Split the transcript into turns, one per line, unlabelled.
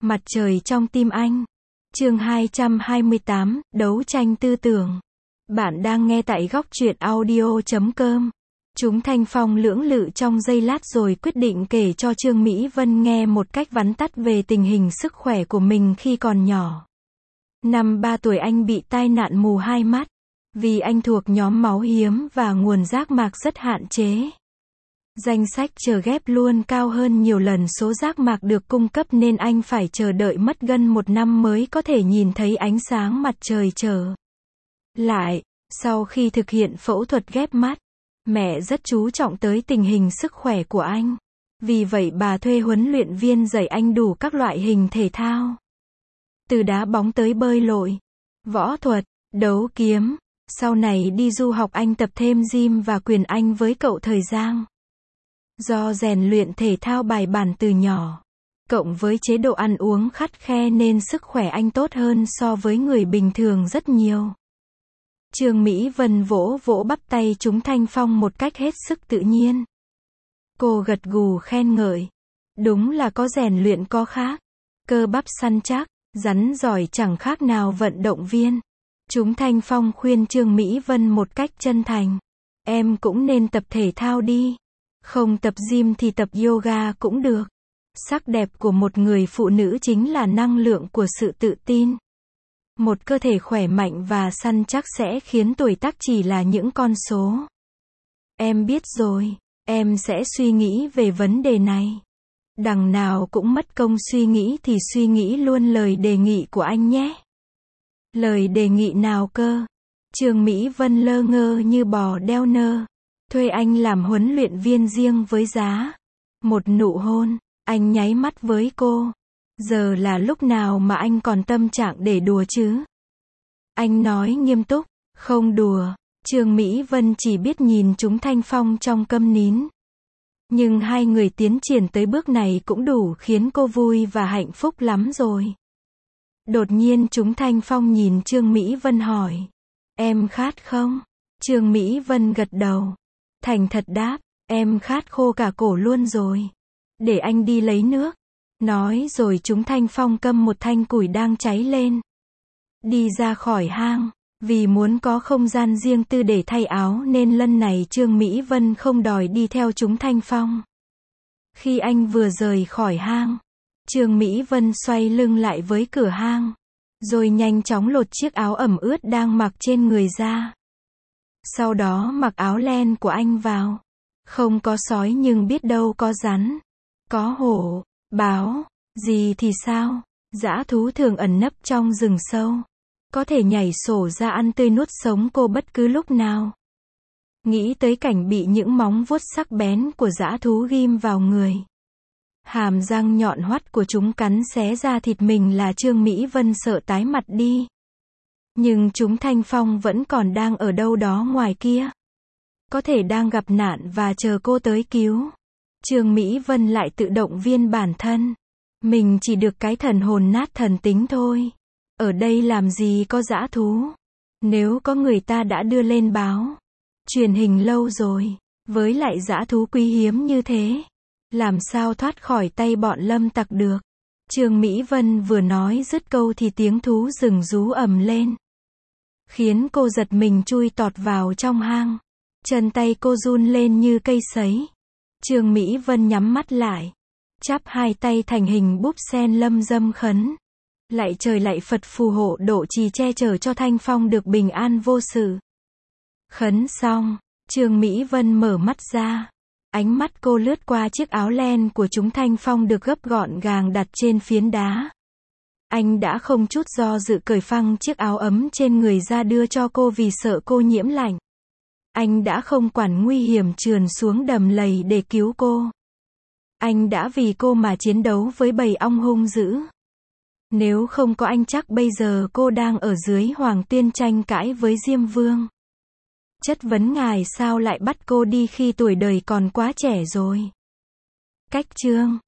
Mặt trời trong tim anh. Chương 228, đấu tranh tư tưởng. Bạn đang nghe tại góc truyện audio.com. Chúng Thanh Phong lưỡng lự trong giây lát rồi quyết định kể cho Trương Mỹ Vân nghe một cách vắn tắt về tình hình sức khỏe của mình khi còn nhỏ. Năm 3 tuổi anh bị tai nạn mù hai mắt. Vì anh thuộc nhóm máu hiếm và nguồn giác mạc rất hạn chế. Danh sách chờ ghép luôn cao hơn nhiều lần số giác mạc được cung cấp nên anh phải chờ đợi mất gần 1 năm mới có thể nhìn thấy ánh sáng mặt trời trở lại. Sau khi thực hiện phẫu thuật ghép mắt, mẹ rất chú trọng tới tình hình sức khỏe của anh. Vì vậy bà thuê huấn luyện viên dạy anh đủ các loại hình thể thao. Từ đá bóng tới bơi lội, võ thuật, đấu kiếm. Sau này đi du học anh tập thêm gym và quyền Anh với cậu thời Giang. Do rèn luyện thể thao bài bản từ nhỏ, cộng với chế độ ăn uống khắt khe nên sức khỏe anh tốt hơn so với người bình thường rất nhiều. Trương Mỹ Vân vỗ vỗ bắp tay chúng Thanh Phong một cách hết sức tự nhiên. Cô gật gù khen ngợi. Đúng là có rèn luyện có khác. Cơ bắp săn chắc, rắn giỏi chẳng khác nào vận động viên. Chúng Thanh Phong khuyên Trương Mỹ Vân một cách chân thành. Em cũng nên tập thể thao đi. Không tập gym thì tập yoga cũng được. Sắc đẹp của một người phụ nữ chính là năng lượng của sự tự tin. Một cơ thể khỏe mạnh và săn chắc sẽ khiến tuổi tác chỉ là những con số. Em biết rồi, em sẽ suy nghĩ về vấn đề này. Đằng nào cũng mất công suy nghĩ thì suy nghĩ luôn lời đề nghị của anh nhé. Lời đề nghị nào cơ? Trương Mỹ Vân lơ ngơ như bò đeo nơ. Thuê anh làm huấn luyện viên riêng với giá một nụ hôn. Anh nháy mắt với cô. Giờ là lúc nào mà anh còn tâm trạng để đùa chứ? Anh nói nghiêm túc. Không đùa. Trương Mỹ Vân chỉ biết nhìn chúng Thanh Phong trong câm nín. Nhưng hai người tiến triển tới bước này cũng đủ khiến cô vui và hạnh phúc lắm rồi. Đột nhiên chúng Thanh Phong nhìn Trương Mỹ Vân hỏi. Em khát không? Trương Mỹ Vân gật đầu. Thành thật đáp. Em khát khô cả cổ luôn rồi. Để anh đi lấy nước. Nói rồi chúng Thanh Phong cầm một thanh củi đang cháy lên. Đi ra khỏi hang. Vì muốn có không gian riêng tư để thay áo nên lần này Trương Mỹ Vân không đòi đi theo chúng Thanh Phong. Khi anh vừa rời khỏi hang, Trương Mỹ Vân xoay lưng lại với cửa hang. Rồi nhanh chóng lột chiếc áo ẩm ướt đang mặc trên người ra. Sau đó mặc áo len của anh vào. Không có sói nhưng biết đâu có rắn. Có hổ, báo, gì thì sao? Dã thú thường ẩn nấp trong rừng sâu. Có thể nhảy sổ ra ăn tươi nuốt sống cô bất cứ lúc nào. Nghĩ tới cảnh bị những móng vuốt sắc bén của dã thú ghim vào người. Hàm răng nhọn hoắt của chúng cắn xé ra thịt mình là Trương Mỹ Vân sợ tái mặt đi. Nhưng chúng Thanh Phong vẫn còn đang ở đâu đó ngoài kia. Có thể đang gặp nạn và chờ cô tới cứu. Trương Mỹ Vân lại tự động viên bản thân. Mình chỉ được cái thần hồn nát thần tính thôi. Ở đây làm gì có dã thú. Nếu có người ta đã đưa lên báo. Truyền hình lâu rồi. Với lại dã thú quý hiếm như thế. Làm sao thoát khỏi tay bọn lâm tặc được. Trương Mỹ Vân vừa nói dứt câu thì tiếng thú rừng rú ầm lên. Khiến cô giật mình chui tọt vào trong hang. Chân tay cô run lên như cây sấy. Trương Mỹ Vân nhắm mắt lại. Chắp hai tay thành hình búp sen lâm dâm khấn. Lạy trời lạy Phật phù hộ độ trì che chở cho Thanh Phong được bình an vô sự. Khấn xong, Trương Mỹ Vân mở mắt ra. Ánh mắt cô lướt qua chiếc áo len của chúng Thanh Phong được gấp gọn gàng đặt trên phiến đá. Anh đã không chút do dự cởi phăng chiếc áo ấm trên người ra đưa cho cô vì sợ cô nhiễm lạnh. Anh đã không quản nguy hiểm trườn xuống đầm lầy để cứu cô. Anh đã vì cô mà chiến đấu với bầy ong hung dữ. Nếu không có anh chắc bây giờ cô đang ở dưới Hoàng Tuyên tranh cãi với Diêm Vương. Chất vấn ngài sao lại bắt cô đi khi tuổi đời còn quá trẻ rồi. Cách chương